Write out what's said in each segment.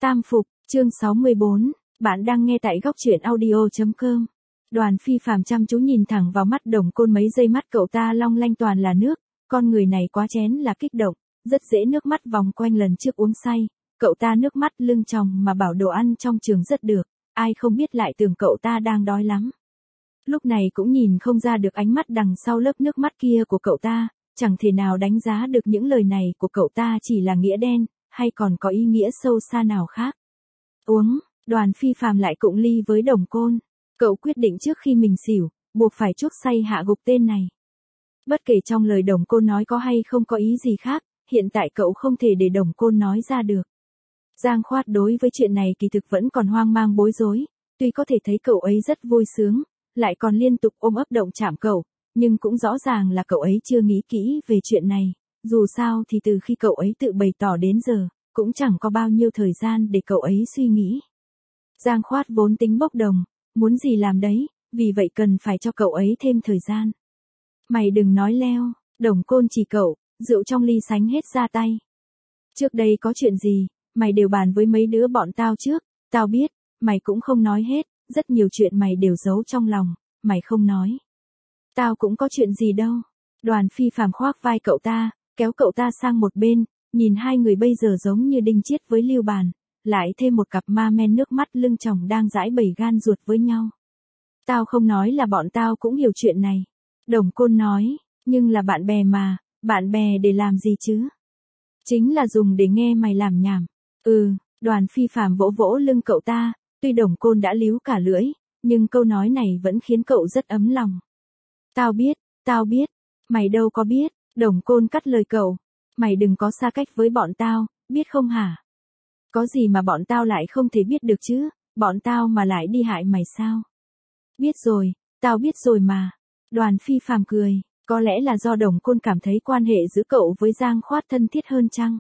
Tam Phục, chương 64, bạn đang nghe tại góc truyện audio.com. Đoàn Phi Phàm chăm chú nhìn thẳng vào mắt Đồng Côn mấy giây, mắt cậu ta long lanh toàn là nước, con người này quá chén là kích động, rất dễ nước mắt vòng quanh lần trước uống say, cậu ta nước mắt lưng tròng mà bảo đồ ăn trong trường rất được, ai không biết lại tưởng cậu ta đang đói lắm. Lúc này cũng nhìn không ra được ánh mắt đằng sau lớp nước mắt kia của cậu ta, chẳng thể nào đánh giá được những lời này của cậu ta chỉ là nghĩa đen, hay còn có ý nghĩa sâu xa nào khác. Uống, Đoàn Phi Phàm lại cụng ly với Đồng Côn. Cậu quyết định trước khi mình xỉu, buộc phải chuốc say hạ gục tên này. Bất kể trong lời Đồng Côn nói có hay không có ý gì khác, hiện tại cậu không thể để Đồng Côn nói ra được. Giang Khoát đối với chuyện này kỳ thực vẫn còn hoang mang bối rối, tuy có thể thấy cậu ấy rất vui sướng, lại còn liên tục ôm ấp động chạm cậu, nhưng cũng rõ ràng là cậu ấy chưa nghĩ kỹ về chuyện này, dù sao thì từ khi cậu ấy tự bày tỏ đến giờ, cũng chẳng có bao nhiêu thời gian để cậu ấy suy nghĩ. Giang Khoát vốn tính bốc đồng, muốn gì làm đấy, vì vậy cần phải cho cậu ấy thêm thời gian. Mày đừng nói leo, Đồng Côn chỉ cậu, rượu trong ly sánh hết ra tay. Trước đây có chuyện gì, mày đều bàn với mấy đứa bọn tao trước, tao biết, mày cũng không nói hết, rất nhiều chuyện mày đều giấu trong lòng, mày không nói. Tao cũng có chuyện gì đâu. Đoàn Phi Phàm khoác vai cậu ta, kéo cậu ta sang một bên, nhìn hai người bây giờ giống như Đinh Chiết với Lưu Bàn, lại thêm một cặp ma men nước mắt lưng tròng đang giãi bầy gan ruột với nhau. Tao không nói là bọn tao cũng hiểu chuyện này. Đồng Côn nói, nhưng là bạn bè mà, bạn bè để làm gì chứ? Chính là dùng để nghe mày làm nhảm. Đoàn Phi Phàm vỗ vỗ lưng cậu ta, tuy Đồng Côn đã líu cả lưỡi, nhưng câu nói này vẫn khiến cậu rất ấm lòng. Tao biết, mày đâu có biết, Đồng Côn cắt lời cậu. Mày đừng có xa cách với bọn tao, biết không hả? Có gì mà bọn tao lại không thể biết được chứ, bọn tao mà lại đi hại mày sao? Biết rồi, tao biết rồi mà. Đoàn Phi Phàm cười, có lẽ là do Đồng Côn cảm thấy quan hệ giữa cậu với Giang Khoát thân thiết hơn chăng?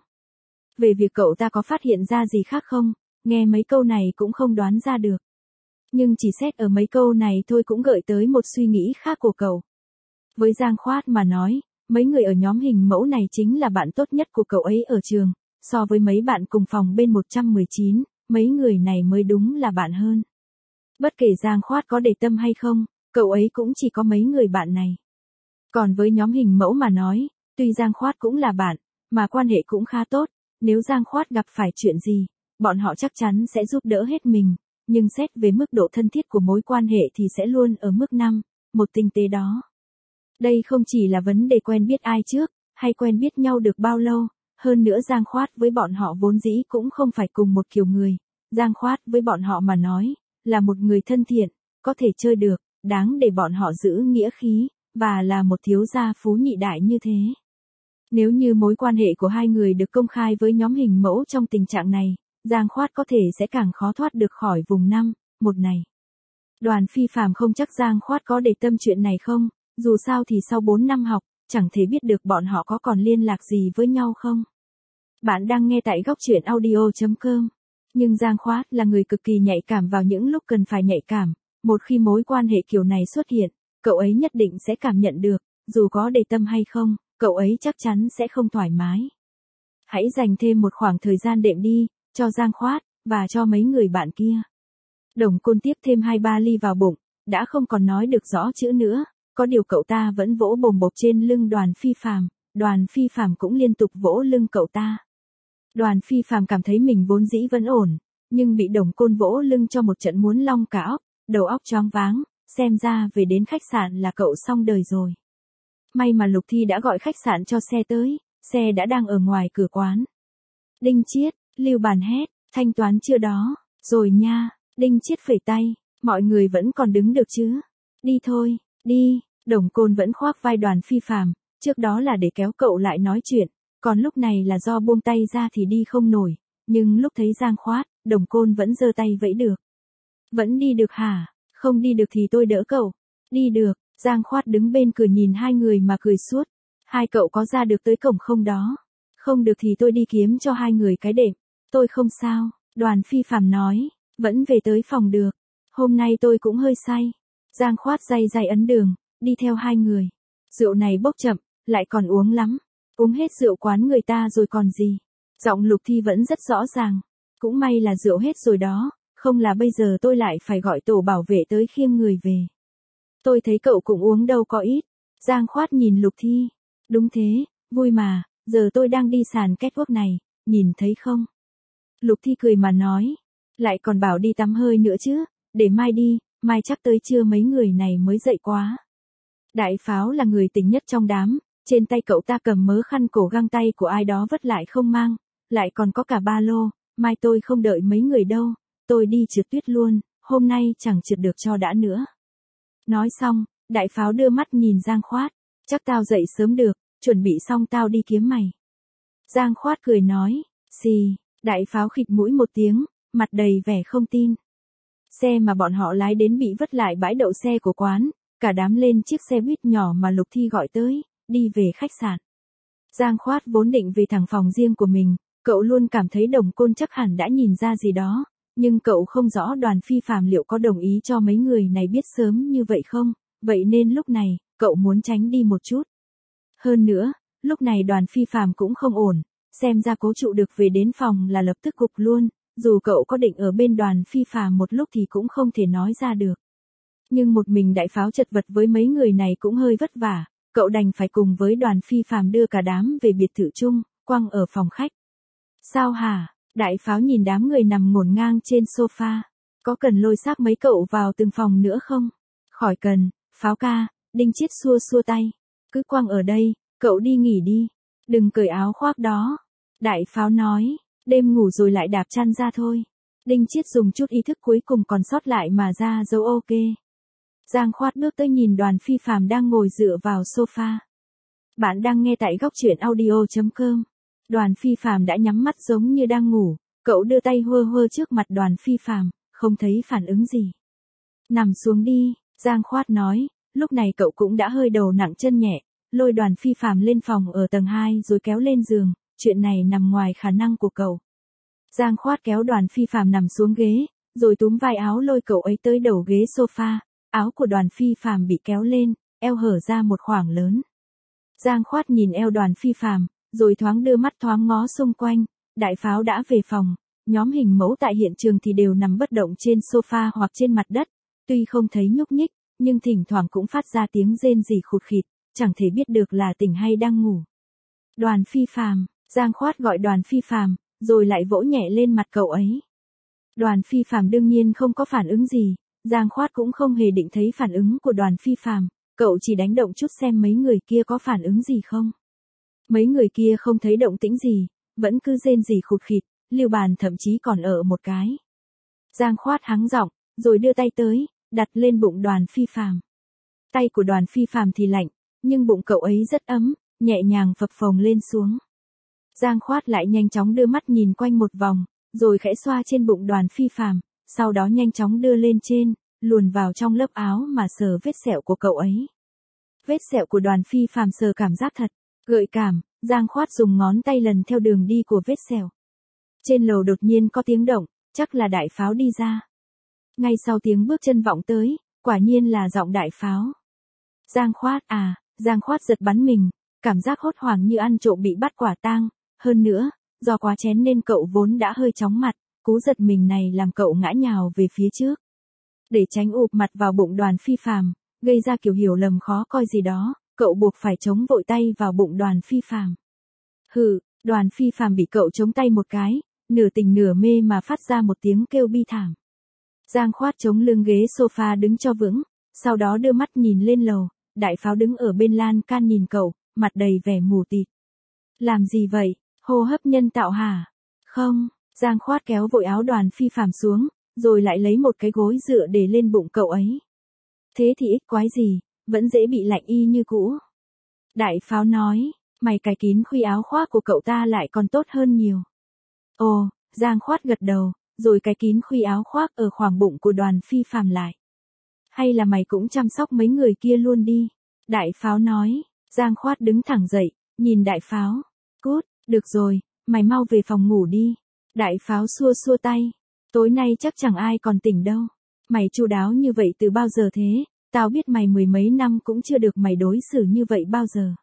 Về việc cậu ta có phát hiện ra gì khác không, nghe mấy câu này cũng không đoán ra được. Nhưng chỉ xét ở mấy câu này thôi cũng gợi tới một suy nghĩ khác của cậu. Với Giang Khoát mà nói, mấy người ở nhóm hình mẫu này chính là bạn tốt nhất của cậu ấy ở trường, so với mấy bạn cùng phòng bên 119, mấy người này mới đúng là bạn hơn. Bất kể Giang Khoát có để tâm hay không, cậu ấy cũng chỉ có mấy người bạn này. Còn với nhóm hình mẫu mà nói, tuy Giang Khoát cũng là bạn, mà quan hệ cũng khá tốt, nếu Giang Khoát gặp phải chuyện gì, bọn họ chắc chắn sẽ giúp đỡ hết mình, nhưng xét về mức độ thân thiết của mối quan hệ thì sẽ luôn ở mức 5, một tinh tế đó. Đây không chỉ là vấn đề quen biết ai trước, hay quen biết nhau được bao lâu, hơn nữa Giang Khoát với bọn họ vốn dĩ cũng không phải cùng một kiểu người. Giang Khoát với bọn họ mà nói, là một người thân thiện, có thể chơi được, đáng để bọn họ giữ nghĩa khí, và là một thiếu gia phú nhị đại như thế. Nếu như mối quan hệ của hai người được công khai với nhóm hình mẫu trong tình trạng này, Giang Khoát có thể sẽ càng khó thoát được khỏi vùng 5, một này. Đoàn Phi Phàm không chắc Giang Khoát có để tâm chuyện này không, dù sao thì sau 4 năm học, chẳng thể biết được bọn họ có còn liên lạc gì với nhau không. Bạn đang nghe tại góc truyện audio.com. Nhưng Giang Khoát là người cực kỳ nhạy cảm vào những lúc cần phải nhạy cảm, một khi mối quan hệ kiểu này xuất hiện, cậu ấy nhất định sẽ cảm nhận được, dù có để tâm hay không, cậu ấy chắc chắn sẽ không thoải mái. Hãy dành thêm một khoảng thời gian đệm đi, cho Giang Khoát, và cho mấy người bạn kia. Đồng Côn tiếp thêm 2-3 ly vào bụng, đã không còn nói được rõ chữ nữa, có điều cậu ta vẫn vỗ bồm bộp trên lưng Đoàn Phi Phàm, Đoàn Phi Phàm cũng liên tục vỗ lưng cậu ta. Đoàn Phi Phàm cảm thấy mình vốn dĩ vẫn ổn, nhưng bị Đồng Côn vỗ lưng cho một trận muốn long cả óc, đầu óc choáng váng, xem ra về đến khách sạn là cậu xong đời rồi. May mà Lục Thi đã gọi khách sạn cho xe tới, xe đã đang ở ngoài cửa quán. Đinh Chiết, Lưu Bàn hét, thanh toán chưa đó, rồi nha. Đinh Chiết phẩy tay, mọi người vẫn còn đứng được chứ. Đi thôi, đi. Đồng Côn vẫn khoác vai Đoàn Phi Phàm, trước đó là để kéo cậu lại nói chuyện, còn lúc này là do buông tay ra thì đi không nổi, nhưng lúc thấy Giang Khoát, Đồng Côn vẫn giơ tay vẫy được. Vẫn đi được hả? Không đi được thì tôi đỡ cậu. Đi được. Giang Khoát đứng bên cửa nhìn hai người mà cười suốt. Hai cậu có ra được tới cổng không đó? Không được thì tôi đi kiếm cho hai người cái đệm. Tôi không sao. Đoàn Phi Phàm nói, vẫn về tới phòng được. Hôm nay tôi cũng hơi say. Giang Khoát day day ấn đường, đi theo hai người. Rượu này bốc chậm, lại còn uống lắm. Uống hết rượu quán người ta rồi còn gì. Giọng Lục Thi vẫn rất rõ ràng. Cũng may là rượu hết rồi đó, không là bây giờ tôi lại phải gọi tổ bảo vệ tới khiêng người về. Tôi thấy cậu cũng uống đâu có ít. Giang Khoát nhìn Lục Thi. Đúng thế, vui mà, giờ tôi đang đi sàn catwalk này, nhìn thấy không? Lục Thi cười mà nói. Lại còn bảo đi tắm hơi nữa chứ, để mai đi, mai chắc tới trưa mấy người này mới dậy quá. Đại Pháo là người tỉnh nhất trong đám, trên tay cậu ta cầm mớ khăn cổ găng tay của ai đó vất lại không mang, lại còn có cả ba lô, mai tôi không đợi mấy người đâu, tôi đi trượt tuyết luôn, hôm nay chẳng trượt được cho đã nữa. Nói xong, Đại Pháo đưa mắt nhìn Giang Khoát, chắc tao dậy sớm được, chuẩn bị xong tao đi kiếm mày. Giang Khoát cười nói, xì, Đại Pháo khịt mũi một tiếng, mặt đầy vẻ không tin. Xe mà bọn họ lái đến bị vất lại bãi đậu xe của quán, cả đám lên chiếc xe buýt nhỏ mà Lục Thi gọi tới, đi về khách sạn. Giang Khoát vốn định về thẳng phòng riêng của mình, cậu luôn cảm thấy Đồng Côn chắc hẳn đã nhìn ra gì đó, nhưng cậu không rõ Đoàn Phi Phàm liệu có đồng ý cho mấy người này biết sớm như vậy không, vậy nên lúc này, cậu muốn tránh đi một chút. Hơn nữa, lúc này Đoàn Phi Phàm cũng không ổn, xem ra Cố Trụ được về đến phòng là lập tức gục luôn, dù cậu có định ở bên Đoàn Phi Phàm một lúc thì cũng không thể nói ra được. Nhưng một mình Đại Pháo chật vật với mấy người này cũng hơi vất vả, cậu đành phải cùng với Đoàn Phi Phàm đưa cả đám về biệt thự chung, quăng ở phòng khách. Sao hả? Đại Pháo nhìn đám người nằm ngổn ngang trên sofa. Có cần lôi xác mấy cậu vào từng phòng nữa không? Khỏi cần, Pháo ca, Đinh Chiết xua xua tay. Cứ quăng ở đây, cậu đi nghỉ đi. Đừng cởi áo khoác đó. Đại Pháo nói, đêm ngủ rồi lại đạp chăn ra thôi. Đinh Chiết dùng chút ý thức cuối cùng còn sót lại mà ra dấu ok. Giang Khoát bước tới nhìn Đoàn Phi Phàm đang ngồi dựa vào sofa. Bạn đang nghe tại góc truyện audio.com. Đoàn Phi Phàm đã nhắm mắt giống như đang ngủ, cậu đưa tay hơ hơ trước mặt Đoàn Phi Phàm, không thấy phản ứng gì. Nằm xuống đi, Giang Khoát nói, lúc này cậu cũng đã hơi đầu nặng chân nhẹ, lôi Đoàn Phi Phàm lên phòng ở tầng 2 rồi kéo lên giường, chuyện này nằm ngoài khả năng của cậu. Giang Khoát kéo Đoàn Phi Phàm nằm xuống ghế, rồi túm vai áo lôi cậu ấy tới đầu ghế sofa, áo của Đoàn Phi Phàm bị kéo lên, eo hở ra một khoảng lớn. Giang Khoát nhìn eo Đoàn Phi Phàm, rồi thoáng đưa mắt thoáng ngó xung quanh, Đại Pháo đã về phòng, nhóm hình mẫu tại hiện trường thì đều nằm bất động trên sofa hoặc trên mặt đất, tuy không thấy nhúc nhích, nhưng thỉnh thoảng cũng phát ra tiếng rên rỉ khụt khịt, chẳng thể biết được là tỉnh hay đang ngủ. Đoàn Phi Phàm, Giang Khoát gọi Đoàn Phi Phàm, rồi lại vỗ nhẹ lên mặt cậu ấy. Đoàn Phi Phàm đương nhiên không có phản ứng gì, Giang Khoát cũng không hề định thấy phản ứng của Đoàn Phi Phàm, cậu chỉ đánh động chút xem mấy người kia có phản ứng gì không. Mấy người kia không thấy động tĩnh gì, vẫn cứ rên rỉ khụt khịt, Lưu Bàn thậm chí còn ở một cái. Giang Khoát hắng giọng, rồi đưa tay tới, đặt lên bụng Đoàn Phi Phàm. Tay của Đoàn Phi Phàm thì lạnh, nhưng bụng cậu ấy rất ấm, nhẹ nhàng phập phồng lên xuống. Giang Khoát lại nhanh chóng đưa mắt nhìn quanh một vòng, rồi khẽ xoa trên bụng Đoàn Phi Phàm, sau đó nhanh chóng đưa lên trên, luồn vào trong lớp áo mà sờ vết sẹo của cậu ấy. Vết sẹo của Đoàn Phi Phàm sờ cảm giác thật gợi cảm, Giang Khoát dùng ngón tay lần theo đường đi của vết sẹo. Trên lầu đột nhiên có tiếng động, chắc là Đại Pháo đi ra. Ngay sau tiếng bước chân vọng tới, quả nhiên là giọng Đại Pháo. Giang Khoát à, Giang Khoát giật bắn mình, cảm giác hốt hoảng như ăn trộm bị bắt quả tang, hơn nữa, do quá chén nên cậu vốn đã hơi chóng mặt, cú giật mình này làm cậu ngã nhào về phía trước. Để tránh ụp mặt vào bụng Đoàn Phi Phàm, gây ra kiểu hiểu lầm khó coi gì đó, cậu buộc phải chống vội tay vào bụng Đoàn Phi Phàm. Hừ, Đoàn Phi Phàm bị cậu chống tay một cái, nửa tỉnh nửa mê mà phát ra một tiếng kêu bi thảm. Giang Khoát chống lưng ghế sofa đứng cho vững, sau đó đưa mắt nhìn lên lầu, Đại Pháo đứng ở bên lan can nhìn cậu, mặt đầy vẻ mù tịt. Làm gì vậy, hô hấp nhân tạo hả? Không, Giang Khoát kéo vội áo Đoàn Phi Phàm xuống, rồi lại lấy một cái gối dựa để lên bụng cậu ấy. Thế thì ích quái gì, vẫn dễ bị lạnh y như cũ. Đại Pháo nói, mày cài kín khuy áo khoác của cậu ta lại còn tốt hơn nhiều. Ồ, Giang Khoát gật đầu, rồi cài kín khuy áo khoác ở khoảng bụng của Đoàn Phi Phàm lại. Hay là mày cũng chăm sóc mấy người kia luôn đi. Đại Pháo nói, Giang Khoát đứng thẳng dậy, nhìn Đại Pháo. Cút, được rồi, mày mau về phòng ngủ đi. Đại Pháo xua xua tay. Tối nay chắc chẳng ai còn tỉnh đâu. Mày chu đáo như vậy từ bao giờ thế? Tao biết mày mười mấy năm cũng chưa được mày đối xử như vậy bao giờ.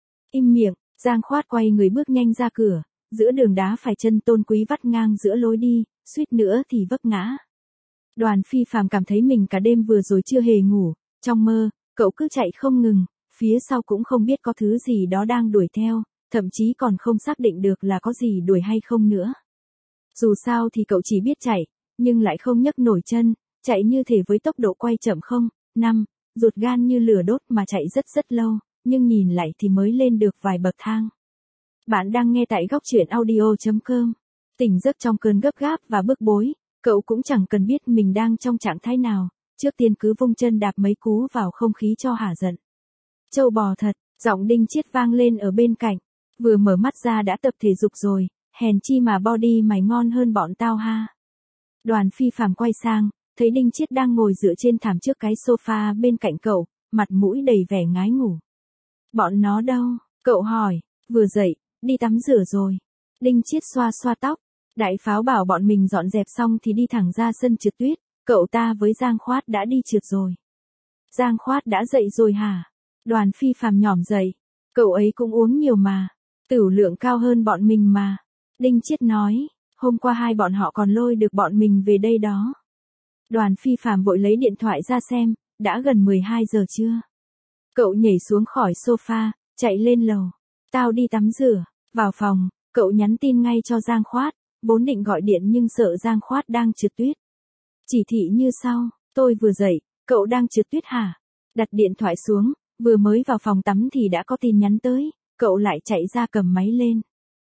Im miệng, Giang Khoát quay người bước nhanh ra cửa, giữa đường đá phải chân tôn quý vắt ngang giữa lối đi, suýt nữa thì vấp ngã. Đoàn Phi Phàm cảm thấy mình cả đêm vừa rồi chưa hề ngủ, trong mơ, cậu cứ chạy không ngừng, phía sau cũng không biết có thứ gì đó đang đuổi theo, thậm chí còn không xác định được là có gì đuổi hay không nữa. Dù sao thì cậu chỉ biết chạy, nhưng lại không nhấc nổi chân, chạy như thể với tốc độ quay chậm không, ruột gan như lửa đốt mà chạy rất rất lâu, nhưng nhìn lại thì mới lên được vài bậc thang. Bạn đang nghe tại góc truyện audio.com. Tỉnh giấc trong cơn gấp gáp và bức bối, cậu cũng chẳng cần biết mình đang trong trạng thái nào, trước tiên cứ vung chân đạp mấy cú vào không khí cho hả giận. Trâu bò thật, giọng Đinh Chiết vang lên ở bên cạnh, vừa mở mắt ra đã tập thể dục rồi, hèn chi mà body mày ngon hơn bọn tao ha. Đoàn Phi Phàm quay sang, thấy Đinh Chiết đang ngồi dựa trên thảm trước cái sofa bên cạnh cậu, mặt mũi đầy vẻ ngái ngủ. Bọn nó đâu? Cậu hỏi, vừa dậy, đi tắm rửa rồi. Đinh Chiết xoa xoa tóc, đại pháo bảo bọn mình dọn dẹp xong thì đi thẳng ra sân trượt tuyết, cậu ta với Giang Khoát đã đi trượt rồi. Giang Khoát đã dậy rồi hả? Đoàn Phi Phàm nhỏm dậy, cậu ấy cũng uống nhiều mà, tửu lượng cao hơn bọn mình mà. Đinh Chiết nói, hôm qua hai bọn họ còn lôi được bọn mình về đây đó. Đoàn Phi Phàm vội lấy điện thoại ra xem, đã gần 12 giờ trưa. Cậu nhảy xuống khỏi sofa, chạy lên lầu. Tao đi tắm rửa, vào phòng, cậu nhắn tin ngay cho Giang Khoát, vốn định gọi điện nhưng sợ Giang Khoát đang trượt tuyết. Chỉ thị như sau, tôi vừa dậy, cậu đang trượt tuyết hả? Đặt điện thoại xuống, vừa mới vào phòng tắm thì đã có tin nhắn tới, cậu lại chạy ra cầm máy lên.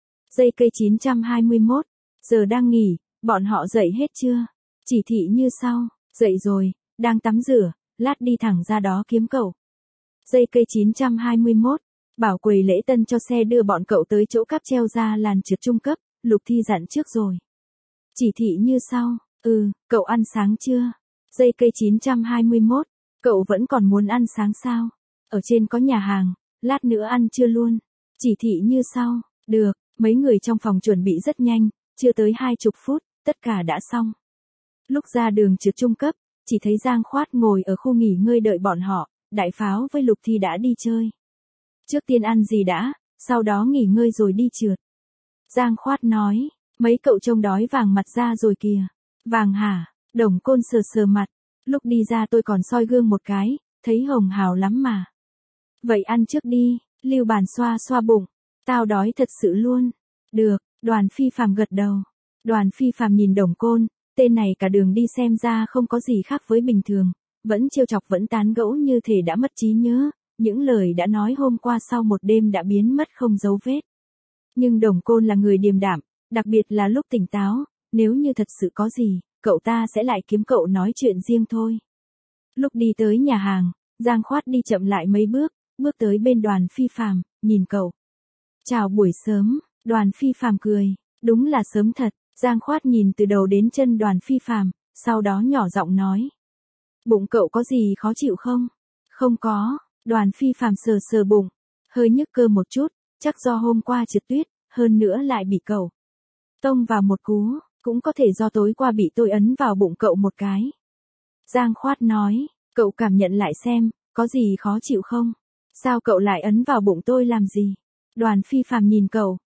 JK 921, giờ đang nghỉ, bọn họ dậy hết chưa? Chỉ thị như sau, dậy rồi, đang tắm rửa, lát đi thẳng ra đó kiếm cậu. JK 921, bảo quầy lễ tân cho xe đưa bọn cậu tới chỗ cáp treo ra làn trượt trung cấp, Lục Thi dặn trước rồi. Chỉ thị như sau, cậu ăn sáng chưa? JK 921, cậu vẫn còn muốn ăn sáng sao? Ở trên có nhà hàng, lát nữa ăn trưa luôn. Chỉ thị như sau, được, mấy người trong phòng chuẩn bị rất nhanh, chưa tới 20 phút, tất cả đã xong. Lúc ra đường trượt trung cấp, chỉ thấy Giang Khoát ngồi ở khu nghỉ ngơi đợi bọn họ, đại pháo với Lục Thi đã đi chơi. Trước tiên ăn gì đã, sau đó nghỉ ngơi rồi đi trượt. Giang Khoát nói, mấy cậu trông đói vàng mặt ra rồi kìa. Vàng hả? Đồng Côn sờ sờ mặt, lúc đi ra tôi còn soi gương một cái, thấy hồng hào lắm mà. Vậy ăn trước đi, Lưu Bàn xoa xoa bụng, tao đói thật sự luôn. Được, Đoàn Phi Phàm gật đầu. Đoàn Phi Phàm nhìn Đồng Côn, tên này cả đường đi xem ra không có gì khác với bình thường, vẫn trêu chọc vẫn tán gẫu như thể đã mất trí nhớ, những lời đã nói hôm qua sau một đêm đã biến mất không dấu vết. Nhưng Đồng Côn là người điềm đạm, đặc biệt là lúc tỉnh táo, nếu như thật sự có gì, cậu ta sẽ lại kiếm cậu nói chuyện riêng thôi. Lúc đi tới nhà hàng, Giang Khoát đi chậm lại mấy bước tới bên Đoàn Phi Phàm, nhìn cậu. Chào buổi sớm, Đoàn Phi Phàm cười, đúng là sớm thật. Giang Khoát nhìn từ đầu đến chân Đoàn Phi Phàm, sau đó nhỏ giọng nói. Bụng cậu có gì khó chịu không? Không có, Đoàn Phi Phàm sờ sờ bụng, hơi nhức cơ một chút, chắc do hôm qua trượt tuyết, hơn nữa lại bị cậu tông vào một cú, cũng có thể do tối qua bị tôi ấn vào bụng cậu một cái. Giang Khoát nói, cậu cảm nhận lại xem, có gì khó chịu không? Sao cậu lại ấn vào bụng tôi làm gì? Đoàn Phi Phàm nhìn cậu,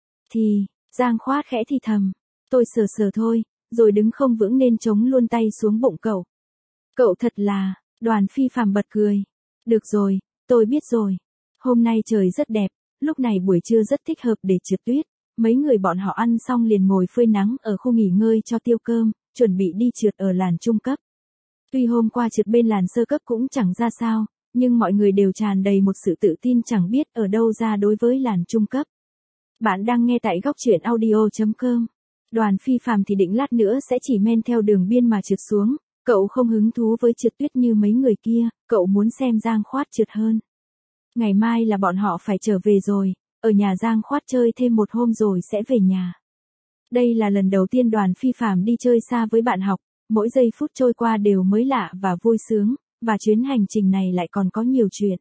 Giang Khoát khẽ thì thầm. Tôi sờ sờ thôi, rồi đứng không vững nên chống luôn tay xuống bụng cậu. Cậu thật là, Đoàn Phi Phàm bật cười. Được rồi, tôi biết rồi. Hôm nay trời rất đẹp, lúc này buổi trưa rất thích hợp để trượt tuyết. Mấy người bọn họ ăn xong liền ngồi phơi nắng ở khu nghỉ ngơi cho tiêu cơm, chuẩn bị đi trượt ở làn trung cấp. Tuy hôm qua trượt bên làn sơ cấp cũng chẳng ra sao, nhưng mọi người đều tràn đầy một sự tự tin chẳng biết ở đâu ra đối với làn trung cấp. Bạn đang nghe tại góc truyện audio.com. Đoàn Phi Phàm thì định lát nữa sẽ chỉ men theo đường biên mà trượt xuống, cậu không hứng thú với trượt tuyết như mấy người kia, cậu muốn xem Giang Khoát trượt hơn. Ngày mai là bọn họ phải trở về rồi, ở nhà Giang Khoát chơi thêm một hôm rồi sẽ về nhà. Đây là lần đầu tiên Đoàn Phi Phàm đi chơi xa với bạn học, mỗi giây phút trôi qua đều mới lạ và vui sướng, và chuyến hành trình này lại còn có nhiều chuyện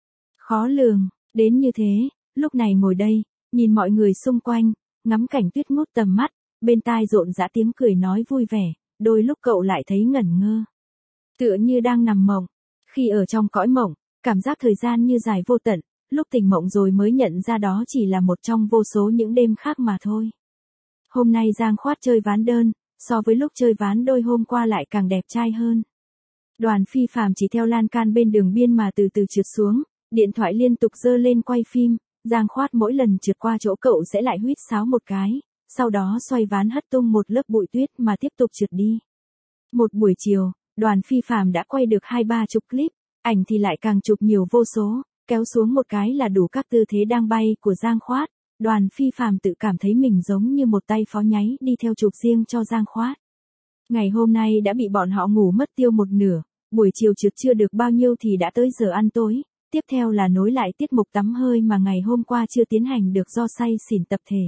khó lường, đến như thế, lúc này ngồi đây, nhìn mọi người xung quanh, ngắm cảnh tuyết ngút tầm mắt, bên tai rộn rã tiếng cười nói vui vẻ, đôi lúc cậu lại thấy ngẩn ngơ. Tựa như đang nằm mộng. Khi ở trong cõi mộng, cảm giác thời gian như dài vô tận, lúc tỉnh mộng rồi mới nhận ra đó chỉ là một trong vô số những đêm khác mà thôi. Hôm nay Giang Khoát chơi ván đơn, so với lúc chơi ván đôi hôm qua lại càng đẹp trai hơn. Đoàn Phi Phạm chỉ theo lan can bên đường biên mà từ từ trượt xuống, điện thoại liên tục giơ lên quay phim, Giang Khoát mỗi lần trượt qua chỗ cậu sẽ lại huýt sáo một cái, sau đó xoay ván hất tung một lớp bụi tuyết mà tiếp tục trượt đi. Một buổi chiều, Đoàn Phi Phạm đã quay được 20-30 clip, ảnh thì lại càng chụp nhiều vô số, kéo xuống một cái là đủ các tư thế đang bay của Giang Khoát. Đoàn Phi Phạm tự cảm thấy mình giống như một tay phó nháy đi theo chụp riêng cho Giang Khoát. Ngày hôm nay đã bị bọn họ ngủ mất tiêu một nửa, buổi chiều trượt chưa được bao nhiêu thì đã tới giờ ăn tối, tiếp theo là nối lại tiết mục tắm hơi mà ngày hôm qua chưa tiến hành được do say xỉn tập thể.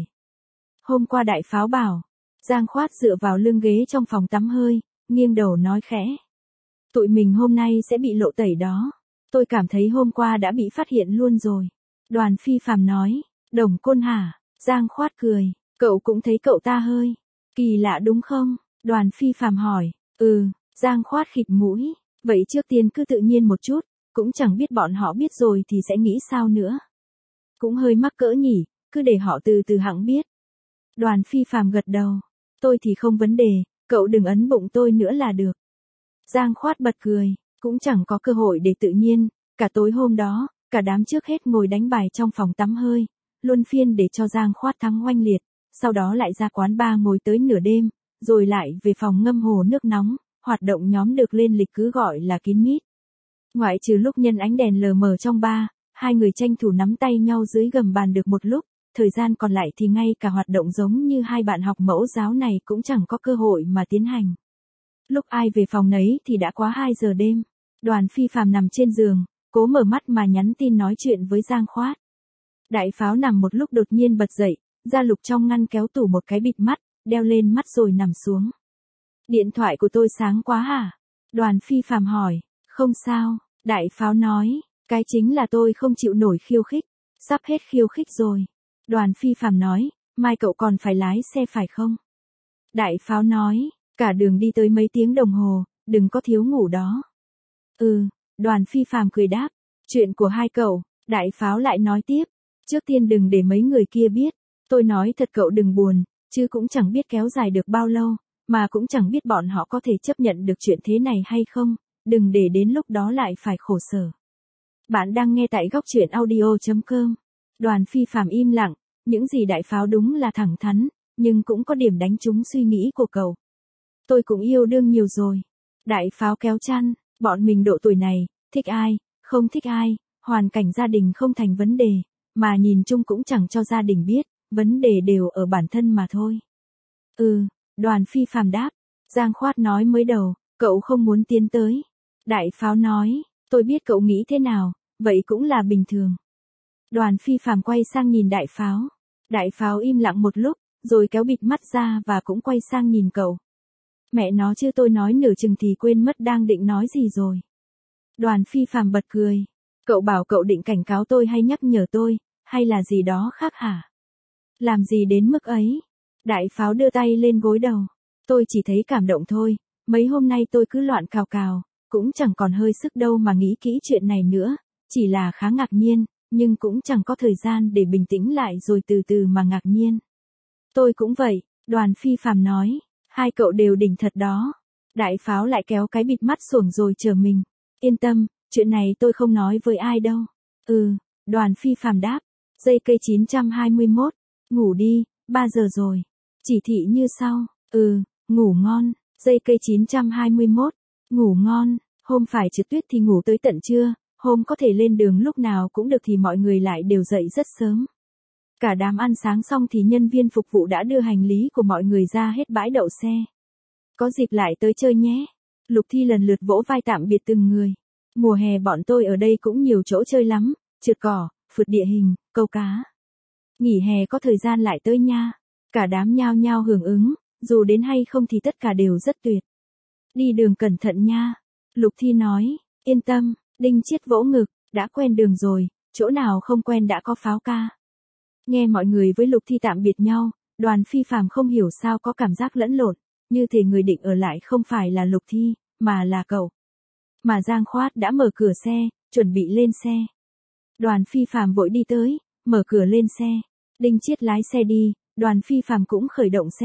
Hôm qua Đại Pháo bảo, Giang Khoát dựa vào lưng ghế trong phòng tắm hơi, nghiêng đầu nói khẽ. Tụi mình hôm nay sẽ bị lộ tẩy đó. Tôi cảm thấy hôm qua đã bị phát hiện luôn rồi. Đoàn Phi Phạm nói, Đồng Côn hả? Giang Khoát cười, cậu cũng thấy cậu ta hơi kỳ lạ đúng không? Đoàn Phi Phạm hỏi, Giang Khoát khịt mũi, vậy trước tiên cứ tự nhiên một chút, cũng chẳng biết bọn họ biết rồi thì sẽ nghĩ sao nữa. Cũng hơi mắc cỡ nhỉ, cứ để họ từ từ hẵng biết. Đoàn Phi Phạm gật đầu, tôi thì không vấn đề, cậu đừng ấn bụng tôi nữa là được. Giang Khoát bật cười, cũng chẳng có cơ hội để tự nhiên, cả tối hôm đó, cả đám trước hết ngồi đánh bài trong phòng tắm hơi, luân phiên để cho Giang Khoát thắng oanh liệt, sau đó lại ra quán bar ngồi tới nửa đêm, rồi lại về phòng ngâm hồ nước nóng, hoạt động nhóm được lên lịch cứ gọi là kín mít. Ngoại trừ lúc nhân ánh đèn lờ mờ trong bar, hai người tranh thủ nắm tay nhau dưới gầm bàn được một lúc, thời gian còn lại thì ngay cả hoạt động giống như hai bạn học mẫu giáo này cũng chẳng có cơ hội mà tiến hành. Lúc ai về phòng nấy thì đã quá 2 giờ đêm. Đoàn Phi Phạm nằm trên giường, cố mở mắt mà nhắn tin nói chuyện với Giang Khoát. Đại Pháo nằm một lúc đột nhiên bật dậy, ra lục trong ngăn kéo tủ một cái bịt mắt, đeo lên mắt rồi nằm xuống. Điện thoại của tôi sáng quá hả? Đoàn Phi Phạm hỏi. Không sao, Đại Pháo nói, cái chính là tôi không chịu nổi khiêu khích, sắp hết khiêu khích rồi. Đoàn Phi Phạm nói, mai cậu còn phải lái xe phải không? Đại Pháo nói, cả đường đi tới mấy tiếng đồng hồ, đừng có thiếu ngủ đó. Đoàn Phi Phạm cười đáp, chuyện của hai cậu. Đại Pháo lại nói tiếp, trước tiên đừng để mấy người kia biết, tôi nói thật cậu đừng buồn, chứ cũng chẳng biết kéo dài được bao lâu, mà cũng chẳng biết bọn họ có thể chấp nhận được chuyện thế này hay không, đừng để đến lúc đó lại phải khổ sở. Bạn đang nghe tại góc truyện audio.com. Đoàn Phi Phạm im lặng, những gì Đại Pháo đúng là thẳng thắn, nhưng cũng có điểm đánh trúng suy nghĩ của cậu. Tôi cũng yêu đương nhiều rồi. Đại Pháo kéo chăn, bọn mình độ tuổi này, thích ai, không thích ai, hoàn cảnh gia đình không thành vấn đề, mà nhìn chung cũng chẳng cho gia đình biết, vấn đề đều ở bản thân mà thôi. Đoàn Phi Phạm đáp. Giang Khoát nói mới đầu, cậu không muốn tiến tới. Đại Pháo nói, tôi biết cậu nghĩ thế nào, vậy cũng là bình thường. Đoàn Phi Phạm quay sang nhìn Đại Pháo. Đại Pháo im lặng một lúc, rồi kéo bịt mắt ra và cũng quay sang nhìn cậu. Mẹ nó chứ tôi nói nửa chừng thì quên mất đang định nói gì rồi. Đoàn Phi Phạm bật cười. Cậu bảo cậu định cảnh cáo tôi hay nhắc nhở tôi, hay là gì đó khác hả? Làm gì đến mức ấy? Đại Pháo đưa tay lên gối đầu. Tôi chỉ thấy cảm động thôi, mấy hôm nay tôi cứ loạn cào cào, cũng chẳng còn hơi sức đâu mà nghĩ kỹ chuyện này nữa, chỉ là khá ngạc nhiên, nhưng cũng chẳng có thời gian để bình tĩnh lại rồi từ từ mà ngạc nhiên. Tôi cũng vậy, Đoàn Phi Phạm nói, hai cậu đều đỉnh thật đó. Đại Pháo lại kéo cái bịt mắt xuồng rồi chờ mình. Yên tâm, chuyện này tôi không nói với ai đâu. Đoàn Phi Phạm đáp. Giây cây 921, ngủ đi, 3 giờ rồi. Chỉ thị như sau. Ngủ ngon. Giây cây 921, ngủ ngon. Hôm phải trượt tuyết thì ngủ tới tận trưa, hôm có thể lên đường lúc nào cũng được thì mọi người lại đều dậy rất sớm. Cả đám ăn sáng xong thì nhân viên phục vụ đã đưa hành lý của mọi người ra hết bãi đậu xe. Có dịp lại tới chơi nhé. Lục Thi lần lượt vỗ vai tạm biệt từng người. Mùa hè bọn tôi ở đây cũng nhiều chỗ chơi lắm, trượt cỏ, phượt địa hình, câu cá. Nghỉ hè có thời gian lại tới nha. Cả đám nhao nhao hưởng ứng, dù đến hay không thì tất cả đều rất tuyệt. Đi đường cẩn thận nha. Lục Thi nói, yên tâm. Đinh Chiết vỗ ngực, đã quen đường rồi, chỗ nào không quen đã có Pháo ca. Nghe mọi người với Lục Thi tạm biệt nhau, Đoàn Phi Phạm không hiểu sao có cảm giác lẫn lộn, như thể người định ở lại không phải là Lục Thi, mà là cậu. Mà Giang Khoát đã mở cửa xe, chuẩn bị lên xe. Đoàn Phi Phạm vội đi tới, mở cửa lên xe. Đinh Chiết lái xe đi, Đoàn Phi Phạm cũng khởi động xe,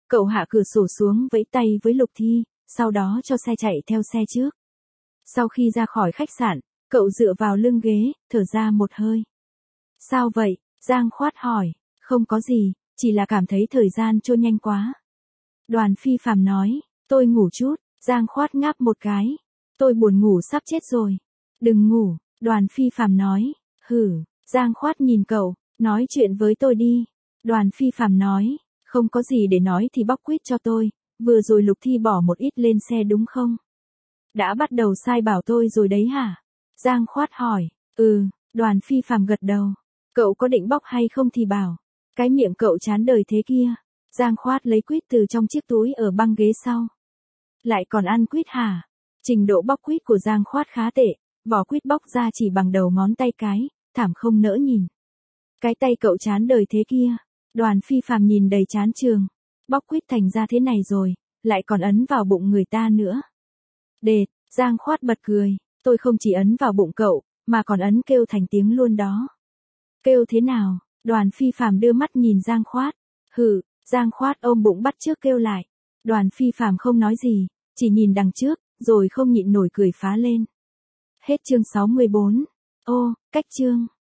Cậu hạ cửa sổ xuống vẫy tay với Lục Thi, sau đó cho xe chạy theo xe trước. Sau khi ra khỏi khách sạn, cậu dựa vào lưng ghế, thở ra một hơi. Sao vậy? Giang Khoát hỏi. Không có gì, chỉ là cảm thấy thời gian trôi nhanh quá. Đoàn Phi Phạm nói, tôi ngủ chút. Giang Khoát ngáp một cái. Tôi buồn ngủ sắp chết rồi. Đừng ngủ, Đoàn Phi Phạm nói. Hử, Giang Khoát nhìn cậu, nói chuyện với tôi đi. Đoàn Phi Phạm nói, không có gì để nói thì bóc quýt cho tôi, vừa rồi Lục Thi bỏ một ít lên xe đúng không? Đã bắt đầu sai bảo tôi rồi đấy hả? Giang Khoát hỏi. Đoàn Phi Phạm gật đầu. Cậu có định bóc hay không thì bảo. Cái miệng cậu chán đời thế kia. Giang Khoát lấy quýt từ trong chiếc túi ở băng ghế sau. Lại còn ăn quýt hả? Trình độ bóc quýt của Giang Khoát khá tệ, vỏ quýt bóc ra chỉ bằng đầu ngón tay cái, thảm không nỡ nhìn. Cái tay cậu chán đời thế kia. Đoàn Phi Phạm nhìn đầy chán trường. Bóc quýt thành ra thế này rồi, lại còn ấn vào bụng người ta nữa. Đệt, Giang Khoát bật cười, tôi không chỉ ấn vào bụng cậu, mà còn ấn kêu thành tiếng luôn đó. Kêu thế nào? Đoàn Phi Phạm đưa mắt nhìn Giang Khoát. Hử, Giang Khoát ôm bụng bắt chước kêu lại. Đoàn Phi Phạm không nói gì, chỉ nhìn đằng trước, rồi không nhịn nổi cười phá lên. Hết chương 64. Ô, cách chương.